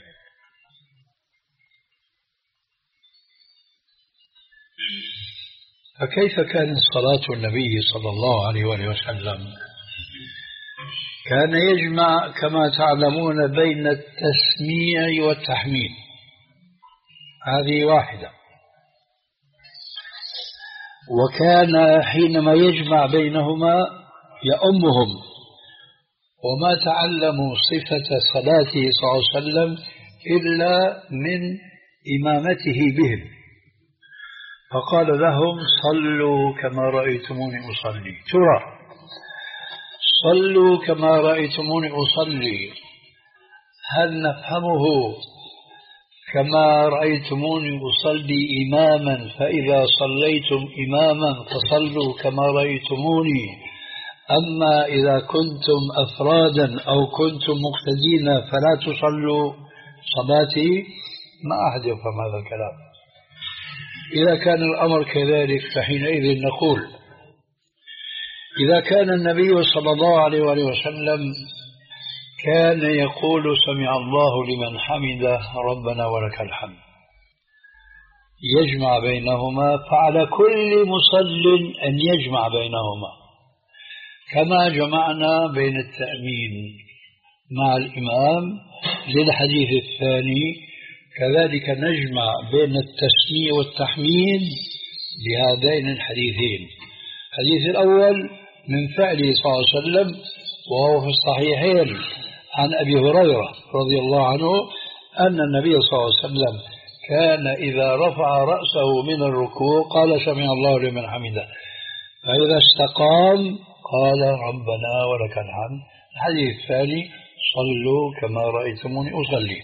فكيف كانت صلاة النبي صلى الله عليه وآله وسلم؟ كان يجمع كما تعلمون بين التسميع والتحميد، هذه واحدة. وكان حينما يجمع بينهما يؤمهم، وما تعلموا صفة صلاته صلى الله عليه وسلم إلا من إمامته بهم، فقال لهم صلوا كما رأيتموني أصلي. ترى صلوا كما رأيتموني أصلي هل نفهمه كما رأيتموني أصلي إماما فإذا صليتم إماما فصلوا كما رأيتموني، أما إذا كنتم أفرادا أو كنتم مقتدين فلا تصلوا صلاتي؟ ما أحد يفهم هذا الكلام. إذا كان الأمر كذلك فحينئذ نقول إذا كان النبي صلى الله عليه وآله وسلم كان يقول سمع الله لمن حمده ربنا ولك الحمد يجمع بينهما، فعلى كل مصل أن يجمع بينهما، كما جمعنا بين التأمين مع الإمام للحديث الثاني، كذلك نجمع بين التسمية والتحميد بهذين الحديثين. الحديث الأول من فعله صلى الله عليه وسلم وهو في الصحيحين عن أبي هريرة رضي الله عنه أن النبي صلى الله عليه وسلم كان إذا رفع رأسه من الركوع قال سمع الله لمن حمده، فإذا استقام قال ربنا ولك الحمد. الحديث الثاني صلوا كما رأيتموني أصلي.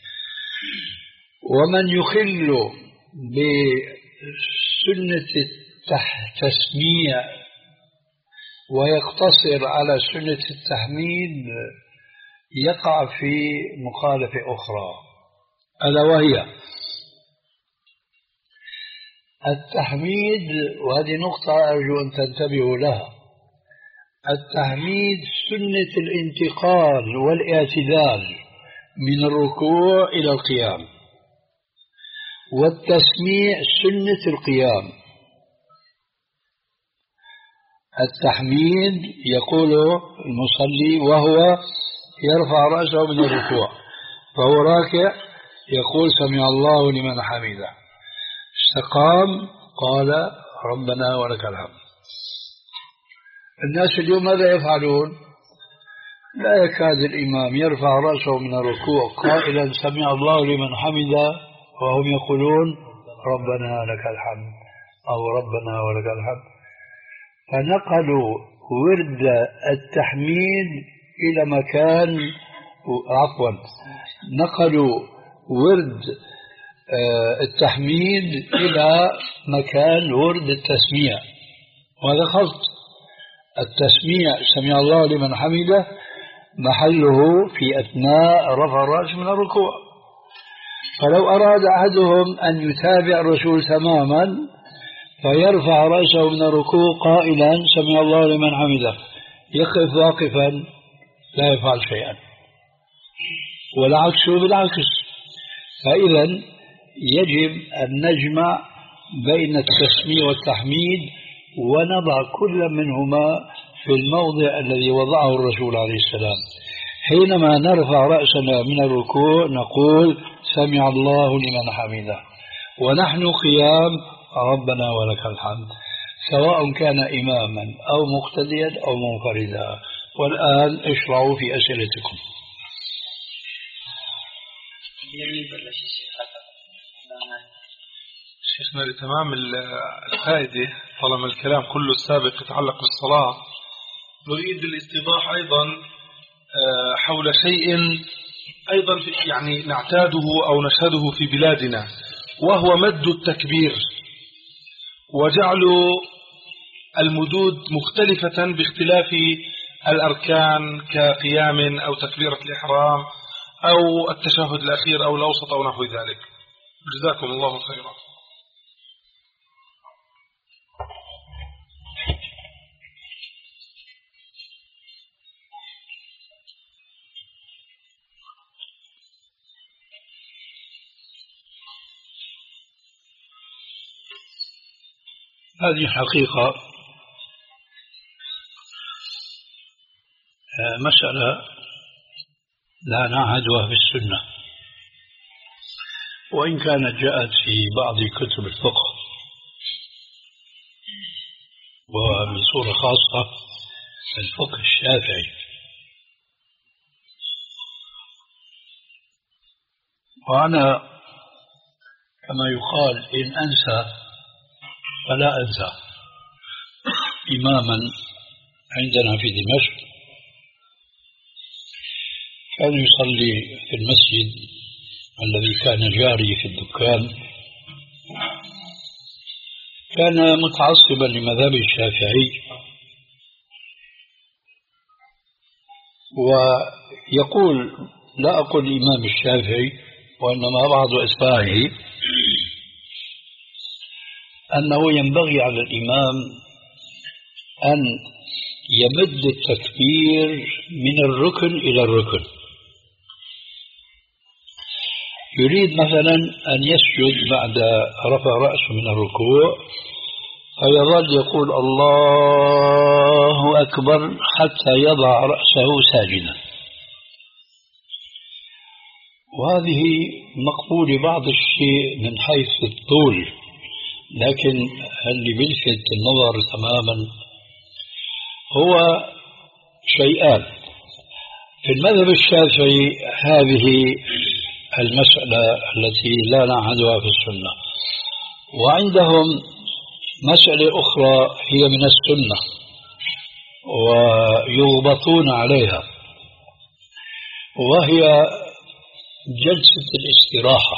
ومن يخل بسنة التسمية ويقتصر على سنة التحميد يقع في مخالفة أخرى، ألا وهي التحميد، وهذه نقطة أرجو أن تنتبهوا لها. التحميد سنة الانتقال والاعتدال من الركوع إلى القيام، والتسميع سنة القيام. التحميد يقول المصلي وهو يرفع رأسه من الركوع، فهو راكع يقول سمع الله لمن حمده، استقام قال ربنا ولك الحمد. الناس اليوم ماذا يفعلون؟ لا يكاد الإمام يرفع رأسه من الركوع قائلا سمع الله لمن حمده وهم يقولون ربنا لك الحمد أو ربنا ولك الحمد. فنقلوا ورد التحميد إلى مكان، عفوا نقلوا ورد التحميد إلى مكان ورد التسميع، وهذا خلط. التسميع سمع الله لمن حمده محله في أثناء رفع الرأس من الركوع، فلو أراد أحدهم أن يتابع الرسول تماما فيرفع رأسه من الركوع قائلا سمع الله لمن حمده، يقف واقفا لا يفعل شيئا، والعكس بالعكس. فإذا يجب أن نجمع بين التسميع والتحميد ونضع كل منهما في الموضع الذي وضعه الرسول عليه السلام. حينما نرفع رأسنا من الركوع نقول سمع الله لمن حمده، ونحن قيام ربنا ولك الحمد، سواء كان إماما أو مقتديا أو منفردا. والآن اشرعوا في أسئلتكم. شيخنا لتمام الفائدة طالما الكلام كله السابق يتعلق بالصلاة، نريد الاستيضاح أيضا حول شيء أيضا يعني نعتاده أو نشهده في بلادنا، وهو مد التكبير وجعل المدود مختلفة باختلاف الأركان كقيام أو تكبيرة الإحرام أو التشهد الأخير أو الأوسط أو نحو ذلك. جزاكم الله خيرا. هذه حقيقة مسألة لا نعهدها في السنة، وإن كانت جاءت في بعض كتب الفقه وبصورة خاصة الفقه الشافعي. وأنا كما يقال إن أنسى فلا أنسى إماما عندنا في دمشق كان يصلي في المسجد الذي كان جاري في الدكان، كان متعصبا لمذهب الشافعي، ويقول لا أقول الإمام الشافعي وإنما بعض أتباعه أنه ينبغي على الإمام أن يمد التكبير من الركن إلى الركن. يريد مثلا أن يسجد بعد رفع رأسه من الركوع فيظل يقول الله أكبر حتى يضع رأسه ساجدا، وهذه مقبولة بعض الشيء من حيث الطول، لكن اللي بيلفت النظر تماما هو شيئان. في المذهب الشافعي هذه المسألة التي لا نعهدها في السنة، وعندهم مسألة أخرى هي من السنة ويغبطون عليها، وهي جلسة الاستراحة.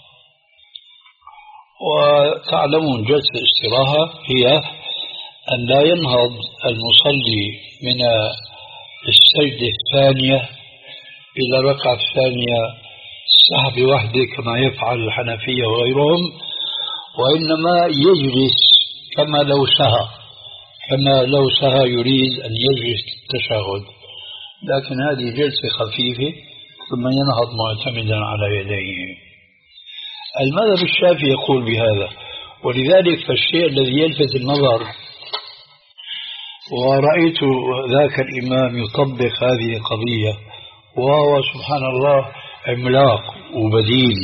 وتعلمون جلسة الاستراحة هي أن لا ينهض المصلي من السجدة الثانية إلى الركعة الثانية سحب وحده كما يفعل الحنفية وغيرهم، وإنما يجلس كما لو سهى كما لو سهى يريد أن يجلس التشهد، لكن هذه جلسة خفيفة ثم ينهض معتمدا على يديه. المذهب الشافعي يقول بهذا، ولذلك فالشيء الذي يلفت النظر، ورأيت ذاك الإمام يطبق هذه القضية وهو سبحان الله عملاق وبدين،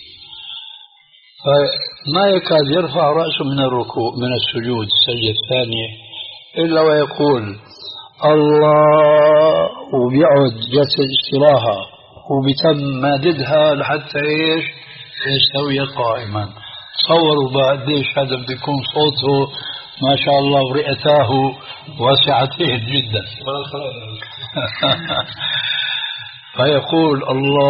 فما يكاد يرفع رأسه من الركوع من السجود السجدة الثانية إلا ويقول الله، وبيقعد جلسة استراحة وبيتم ماددها لحتى ايش يستوي قائما. تصوروا بقى قديش هذا بيكون صوته ما شاء الله ورئتاه واسعتين جدا. فيقول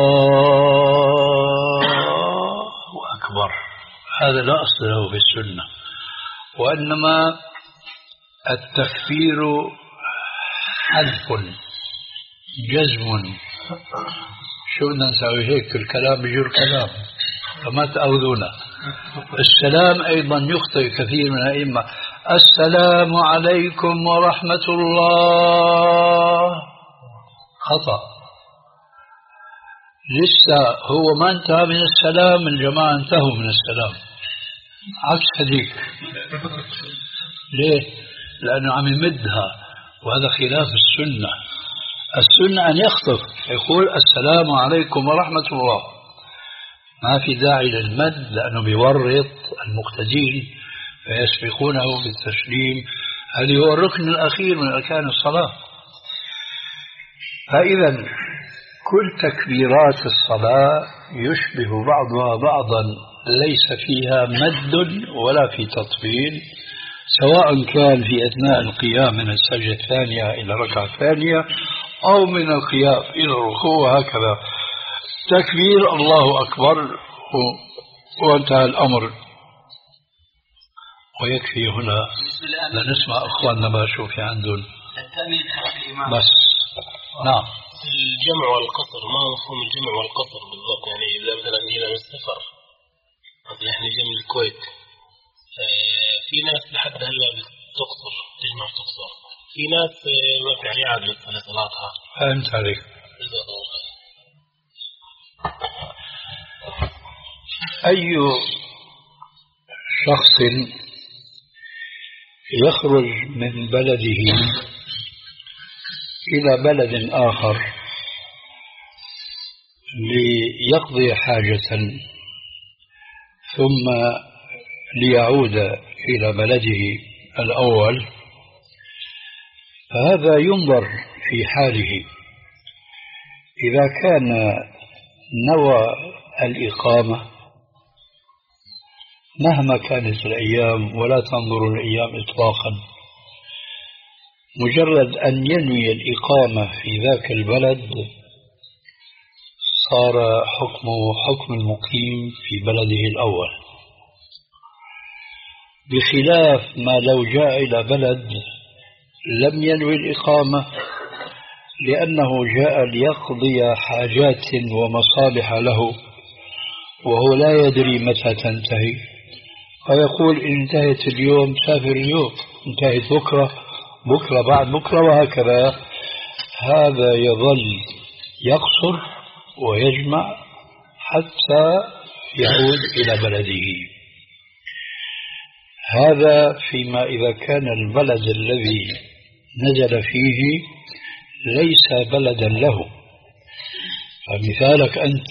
الله أكبر. هذا لا أصل له في السنة، وإنما التكبير حذف جزم. شو بدنا نسوي هيك؟ الكلام بيجر كلام، فما تأخذونا. السلام أيضا يخطئ كثير من الأئمة، السلام عليكم ورحمة الله، خطأ. لسه هو ما انتهى من السلام، الجماعة انتهوا من السلام، عكس هذيك. ليه؟ لأنه عم يمدها، وهذا خلاف السنة. السنة أن يخطف يقول السلام عليكم ورحمة الله، ما في داعي للمد لأنه بيورط المقتدين فيسبقونه بالتسليم. هذا هو الركن الأخير من أركان الصلاة. فإذا كل تكبيرات الصلاة يشبه بعضها بعضا، ليس فيها مد ولا في تطويل، سواء كان في أثناء القيام من السجدة الثانية إلى الركعة الثانية أو من القيام إلى الركوع، وهكذا. تكبير الله أكبر وانتهى الأمر. ويكفي هنا لنسمع أخواننا ما شو في عندهم بس. نعم. الجمع والقصر، ما مفهوم الجمع والقصر بالضبط؟ يعني إذا مثلا جينا من السفر، مثلا إحنا جينا من الكويت، في ناس لحد هلا بتقصر، تجمع تقصر، في ناس ما في يعني عادة على صلاتها. فهمت عليك. أي شخص يخرج من بلده إلى بلد آخر ليقضي حاجة ثم ليعود إلى بلده الأول، فهذا ينظر في حاله. إذا كان نوى الإقامة مهما كانت الأيام، ولا تنظر الأيام إطلاقا، مجرد أن ينوي الإقامة في ذاك البلد صار حكمه حكم المقيم في بلده الأول، بخلاف ما لو جاء إلى بلد لم ينوي الإقامة لأنه جاء ليقضي حاجات ومصالح له وهو لا يدري متى تنتهي، فيقول إن انتهت اليوم سافر اليوم، انتهت بكرة بكرة بعد بكرة، وهكذا. هذا يظل يقصر ويجمع حتى يعود إلى بلده. هذا فيما إذا كان البلد الذي نزل فيه ليس بلدا له. فمثالك أنت،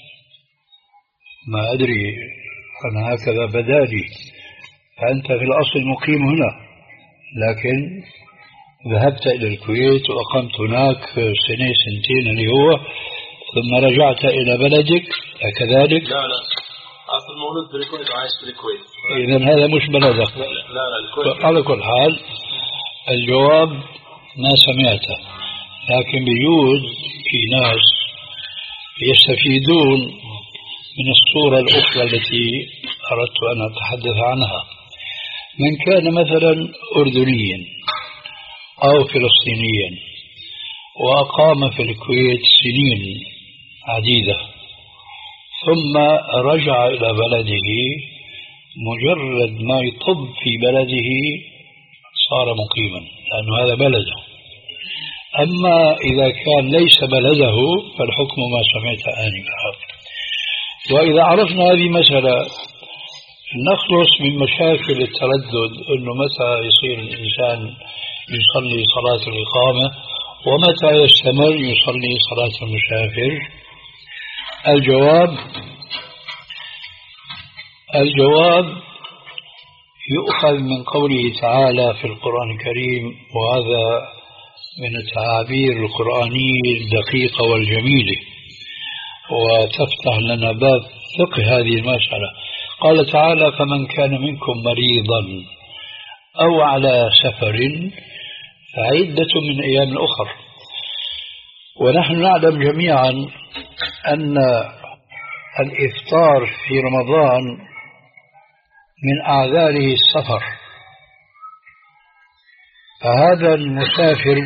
ما أدري أنا هكذا بدالي، فأنت في الأصل مقيم هنا، لكن ذهبت إلى الكويت وأقمت هناك سنة سنتين اللي هو، ثم رجعت إلى بلدك كذلك. لا لا، أصل مولود بالكويت وعايش في الكويت. إذن هذا مش بلدك. لا لا الكويت. على كل حال الجواب ما سمعته، لكن بيجوز في ناس يستفيدون من الصورة الأخرى التي أردت أن أتحدث عنها. من كان مثلا أردنيا أو فلسطينيا وأقام في الكويت سنين عديدة ثم رجع إلى بلده، مجرد ما يطب في بلده صار مقيما، لأن هذا بلده. أما إذا كان ليس بلده فالحكم ما سمعت آنفا. وإذا عرفنا هذه مسألة نخلص من مشاكل التردد، أنه متى يصير الإنسان يصلي صلاة الإقامة ومتى يستمر يصلي صلاة المسافر. الجواب الجواب يؤخذ من قوله تعالى في القرآن الكريم، وهذا من التعابير القرآنية الدقيقة والجميلة، وتفتح لنا باب فقه هذه المسألة. قال تعالى: فمن كان منكم مريضا أو على سفر فعدة من أيام أخر. ونحن نعلم جميعا أن الإفطار في رمضان من أعذاره السفر، فهذا المسافر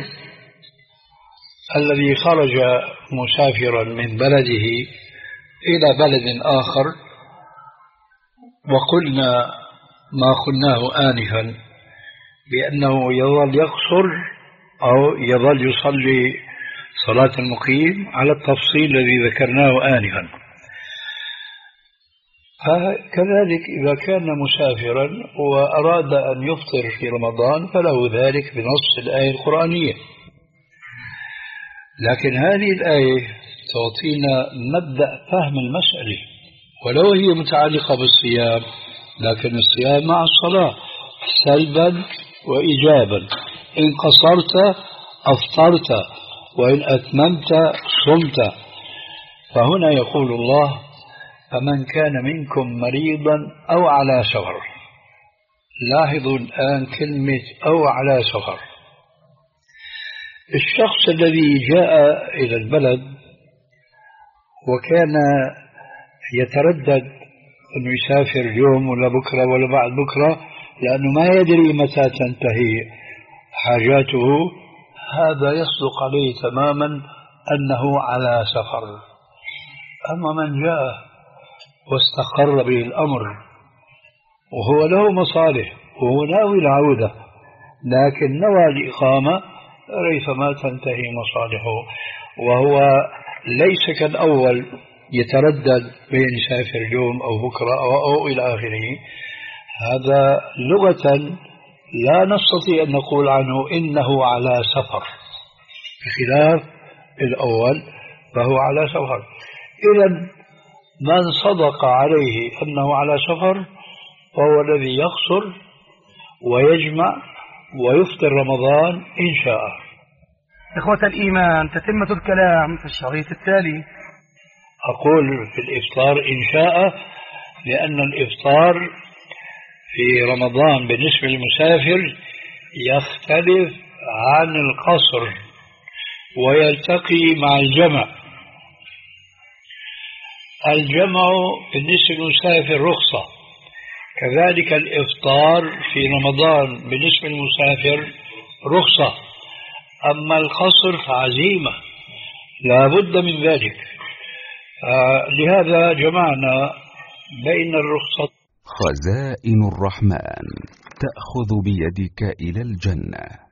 الذي خرج مسافرا من بلده إلى بلد آخر، وقلنا ما قلناه آنفا بأنه يظل يقصر أو يظل يصلي صلاة المقيم على التفصيل الذي ذكرناه آنفا. كذلك إذا كان مسافرا وأراد أن يفطر في رمضان فله ذلك بنص الآية القرآنية. لكن هذه الآية تعطينا مبدأ فهم المسألة، ولو هي متعلقة بالصيام، لكن الصيام مع الصلاة سلبا وإيجابا. إن قصرت أفطرت، وإن أتممت صمت. فهنا يقول الله: فمن كان منكم مريضا أو على سفر. لاحظوا الآن كلمة أو على سفر. الشخص الذي جاء إلى البلد وكان يتردد أنه يسافر اليوم ولا بكرة ولا بعد بكرة لأنه ما يدري متى تنتهي حاجاته، هذا يصدق عليه تماما أنه على سفر. أما من جاء واستقر به الأمر وهو له مصالح وهو ناوي العودة، لكن نوى الإقامة، ريثما تنتهي مصالحه، وهو ليس كالأول يتردد بين يسافر اليوم أو بكرة أو, أو إلى آخره. هذا لغة لا نستطيع أن نقول عنه إنه على سفر، بخلاف الأول فهو على سفر. إذن من صدق عليه أنه على سفر فهو الذي يقصر ويجمع ويفطر رمضان إن شاء. إخوة الإيمان، تتمة الكلام في الشريط التالي. أقول في الإفطار إن شاء، لأن الإفطار في رمضان بالنسبة للمسافر يختلف عن القصر ويلتقي مع الجمع. الجمع بالنسبة للمسافر رخصة، كذلك الإفطار في رمضان بالنسبة للمسافر رخصة، أما القصر فعزيمة لا بد من ذلك. آه لهذا جمعنا بين الرخصة. خزائن الرحمن تأخذ بيدك إلى الجنة.